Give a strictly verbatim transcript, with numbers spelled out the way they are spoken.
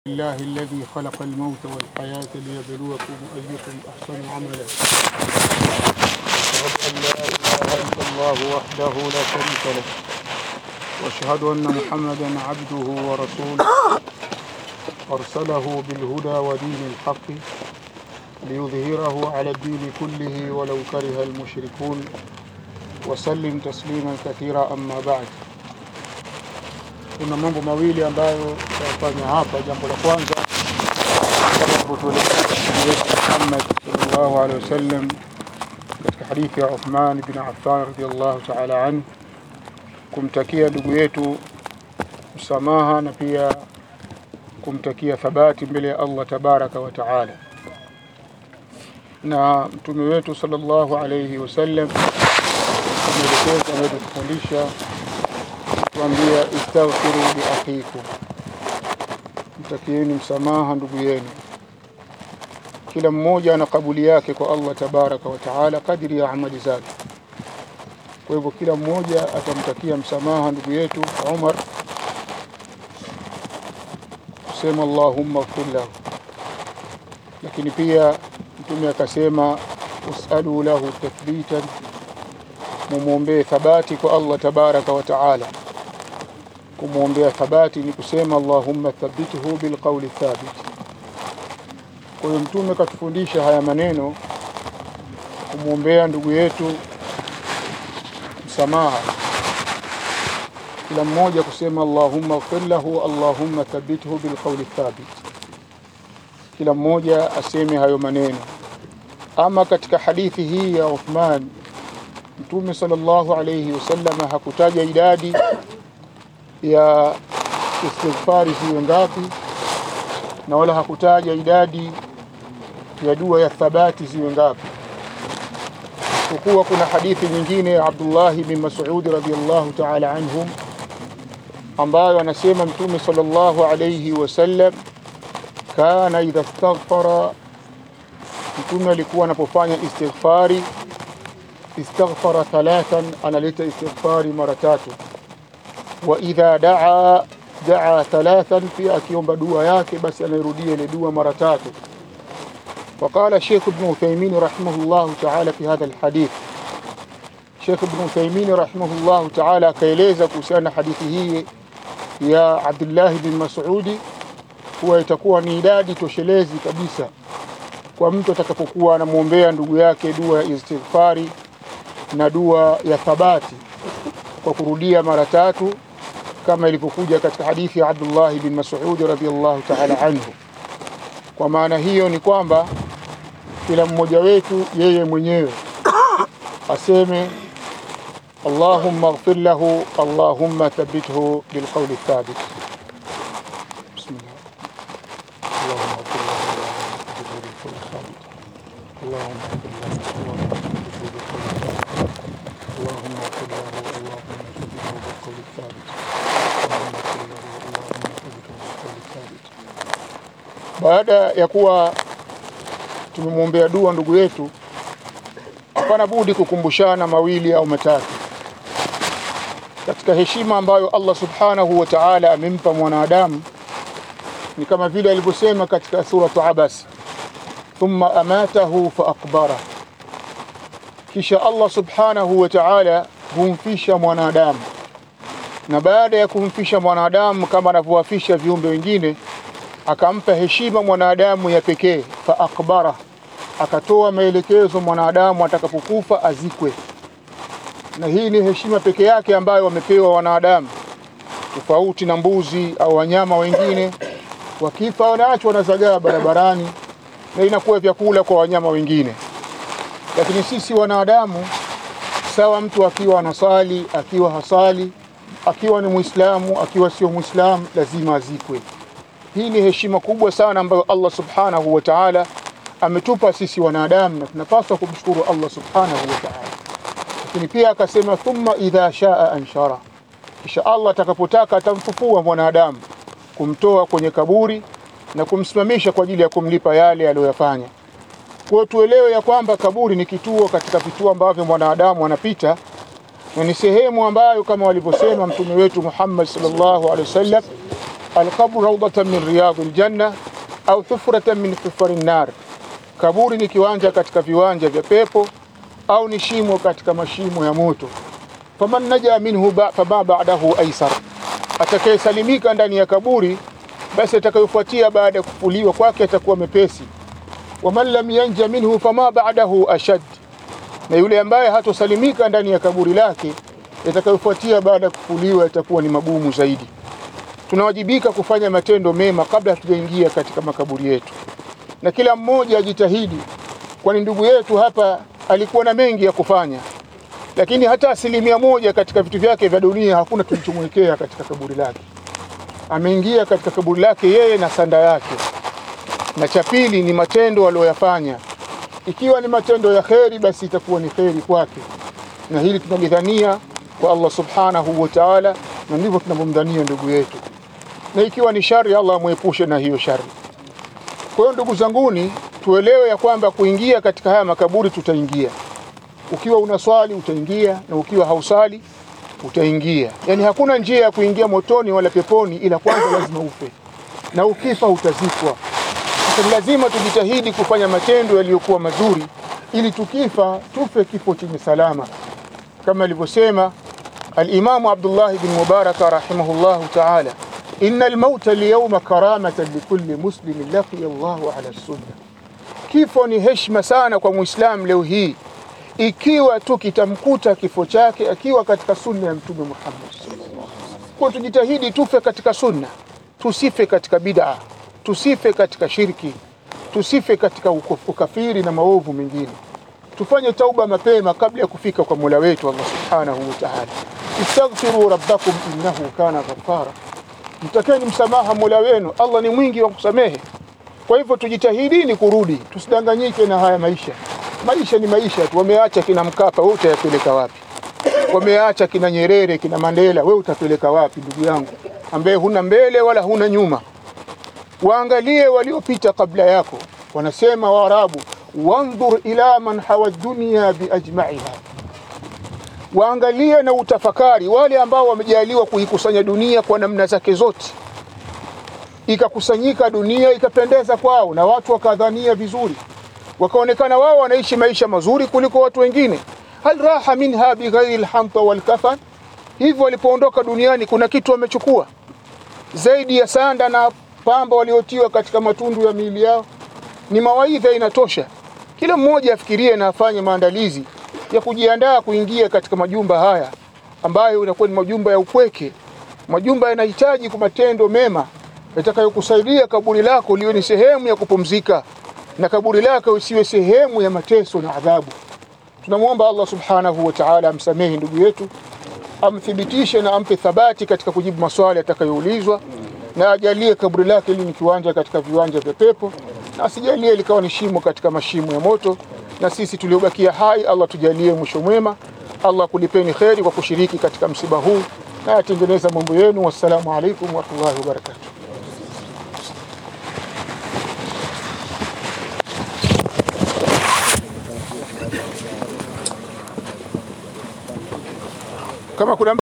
الله الذي خلق الموت والحياة ليبلوكم أيكم أحسن عملا. أشهد أن لا إله إلا الله وحده لا شريك له، وأشهد أن محمدا عبده ورسوله أرسله بالهدى ودين الحق ليظهره على الدين كله ولو كره المشركون، وسلم تسليما كثيرا. أما بعد، kuna mambo mawili ambayo tutafanya hapa. Jambo la kwanza, kama tulivyoeleza Muhammad sallallahu alaihi wasallam katika hadithi ya Uthman bin Affan radhiyallahu ta'ala anhu, kumtakia ndugu yetu msamaha na pia kumtakia thabati mbele ya Allah tabaraka wa taala. Na mtume wetu sallallahu alaihi wasallam ameelekeza na kufundisha kuambia istaghfiru li akhikum, mtakieni msamaha ndugu yenu. Kila mmoja ana kabuli yake kwa Allah tabaraka wa taala kadiri ya amali zake. Kwa hivyo kila mmoja atamtakia msamaha ndugu yetu Umar, kusema Allahumma ighfir lahu. Lakini pia mtume akasema usalu lahu tathbitan, mumuombee thabati kwa Allah tabaraka wa taala. Kumwombea thabati ni kusema Allahumma thabbithu bilqawli thabit. Kwa hiyo mtume katufundisha haya maneno, kumwombea ndugu yetu msamaha, kila mmoja kusema Allahumma ighfir lahu, Allahumma thabbithu bilqawli thabit. Kila mmoja aseme hayo maneno. Ama katika hadithi hii ya Uthman, mtume sallallahu alayhi wasallam hakutaja idadi ya istighfari ziwe ngapi, na wala hakutaja idadi ya dua ya thabati ziwe ngapi. Kwa kuwa kuna hadithi nyingine ya Abdullah bin Mas'ud radhiyallahu ta'ala anhum ambayo anasema mtume sallallahu alayhi wasallam kana idha istaghfara, mtume alikuwa anapofanya istighfari istaghfara thalathan, analeta istighfari mara tatu. Wa idha daa daa thalathan, pia akiomba dua yake basi anarudia ile dua mara tatu. وقال الشيخ ابن عثيمين رحمه الله تعالى في هذا الحديث، الشيخ ابن عثيمين رحمه الله تعالى kaeleza kuhusiana hadithi hii ya Abdullah bin Mas'ud huwa itakuwa ni idadi toshelezi kabisa kwa mtu atakapokuwa anamuombea ndugu yake dua ya istighfari na dua ya thabati kwa kurudia mara tatu, kama ilivyokuja katika hadithi ya Abdullah bin Mas'ud radhiyallahu ta'ala anhu. Kwa maana hiyo ni kwamba kila mmoja wetu yeye mwenyewe aseme Allahumma ighfir lahu, Allahumma thabbithu bilqawli thabit. Bismillah. Allahumma ighfir lahu, Allahumma ighfir lahu, Allahumma ighfir lahu, Allahumma thabbithu bilqawli thabit. Baada ya kuwa tumemwombea dua ndugu yetu, hapana budi kukumbushana mawili au matatu katika heshima ambayo Allah subhanahu wa ta'ala amempa mwanadamu. Ni kama vile alivyosema katika suratu Abas, thumma amatahu fa aqbara, kisha Allah subhanahu wa ta'ala humfisha mwanadamu, na baada ya kumfisha mwanadamu kama anavyowafisha viumbe wengine, akampa heshima mwanadamu ya pekee, fa akbara, akatoa maelekezo mwanadamu atakapokufa azikwe. Na hii ni heshima pekee yake ambayo wamepewa wanadamu, tofauti na mbuzi au wanyama wengine. Wakifa wanaachwa wanazagaa barabarani na inakuwa vyakula kwa wanyama wengine. Lakini sisi wanadamu, sawa mtu akiwa anasali, akiwa hasali, akiwa ni Muislamu, akiwa sio Muislamu, lazima azikwe. Hii ni heshima kubwa sana ambayo Allah subhanahu wa ta'ala ametupa sisi wanadamu, na tunapaswa kumshukuru Allah subhanahu wa ta'ala. Lakini pia akasema thumma idha shaa anshara, kisha Allah atakapotaka atamfufua mwanadamu, kumtoa kwenye kaburi na kumsimamisha kwa ajili ya kumlipa yale aliyofanya. Kwa tuelewe ya kwamba kaburi ni kituo katika vituo ambavyo mwanadamu anapita, na ni sehemu ambayo kama walivyosema mtume wetu Muhammad sallallahu alaihi wasallam alqabru rawdatan min riyadil janna au hufratan min hufarin nar, kaburi ni kiwanja katika viwanja vya pepo au ni shimo katika mashimo ya moto. Faman naja minhu fama ba'dahu aisar, atakayesalimika ndani ya kaburi basi atakayofuatia baada ya kufuliwa kwake atakuwa mepesi. Waman lam yanja minhu fama ba'dahu ashad, na yule ambaye hatosalimika ndani ya kaburi lake atakayofuatia baada ya kufuliwa itakuwa ni magumu zaidi. Tunawajibika kufanya matendo mema kabla hatujaingia katika makaburi yetu, na kila mmoja ajitahidi, kwani ndugu yetu hapa alikuwa na mengi ya kufanya, lakini hata asilimia moja katika vitu vyake vya dunia hakuna tulichomwekea katika kaburi lake. Ameingia katika kaburi lake yeye na sanda yake. Na cha pili ni matendo aliyoyafanya. Ikiwa ni matendo ya kheri basi itakuwa ni kheri kwake, na hili tunalidhania kwa Allah subhanahu wa ta'ala, na ndivyo tunamdhania ndugu yetu. Na ikiwa ni shari, Allah amuepushe na hiyo shari. Kwa hiyo ndugu zanguni, tuelewe ya kwamba kuingia katika haya makaburi tutaingia. Ukiwa unaswali utaingia, na ukiwa hausali utaingia. Yani hakuna njia ya kuingia motoni wala peponi ila kwanza lazima ufe, na ukifa utazikwa. Sasa lazima tujitahidi kufanya matendo yaliyokuwa mazuri ili tukifa tufe kifo chenye salama, kama alivyosema al-Imam Abdullah ibn Mubarak rahimahullah ta'ala, innal mauta al-yawma karamatan likulli muslimin laqiya Allahu ala sunnah. Kifo ni heshima sana kwa Muislam leo hii ikiwa tu kitamkuta kifo chake akiwa katika sunna ya Mtume Muhammad. Kwa tujitahidi tufe katika sunna, tusife katika bid'a, tusife katika shirki, tusife katika ukafiri na maovu mengine. Tufanye tauba mapema kabla ya kufika kwa Mola wetu Allah subhanahu wa ta'ala. Istaghfiru rabbakum innahu kana ghaffara, mtakeni msamaha Mola wenu, Allah ni mwingi wa kusamehe. Kwa hivyo tujitahidini kurudi, tusidanganyike na haya maisha. Maisha ni maisha tu. Wameacha kina Mkapa, wewe utayapeleka wapi? Wameacha kina Nyerere, kina Mandela, wewe utapeleka wapi ndugu yangu, ambaye huna mbele wala huna nyuma? Waangalie waliopita kabla yako. Wanasema Waarabu, wanzur ila man hawa dunya biajma'iha, waangalie na utafakari wale ambao wamejaliwa kuikusanya dunia kwa namna zake zote, ikakusanyika dunia ikapendeza kwao na watu wakadhania vizuri, wakaonekana wao wanaishi maisha mazuri kuliko watu wengine. Hal raha minha bighairi alhamta walkafan, hivyo walipoondoka duniani kuna kitu wamechukua zaidi ya sanda na pamba waliotiwa katika matundu ya miili yao? Ni mawaidha inatosha. Kila mmoja afikirie na afanye maandalizi ya kujiandaa kuingia katika majumba haya ambayo yanakuwa ni majumba ya upweke, majumba yanahitaji kwa matendo mema yatakayokusaidia kaburi lako liwe ni sehemu ya kupumzika, na kaburi lako usiwe sehemu ya mateso na adhabu. Tunamuomba Allah subhanahu wa ta'ala amsamehe ndugu yetu, amthibitishe na ampe thabati katika kujibu maswali atakayoulizwa, na ajalie kaburi lake li ni kiwanja katika viwanja vya pepo, na asijalie likawa ni shimo katika mashimo ya moto. Na sisi tuliobakia hai, Allah tujalie mwisho mwema. Allah kulipeni kheri kwa kushiriki katika msiba huu, na atengeneza mambo yenu. Wassalamu alaykum wa rahmatullahi wa barakatuh. Kama kuna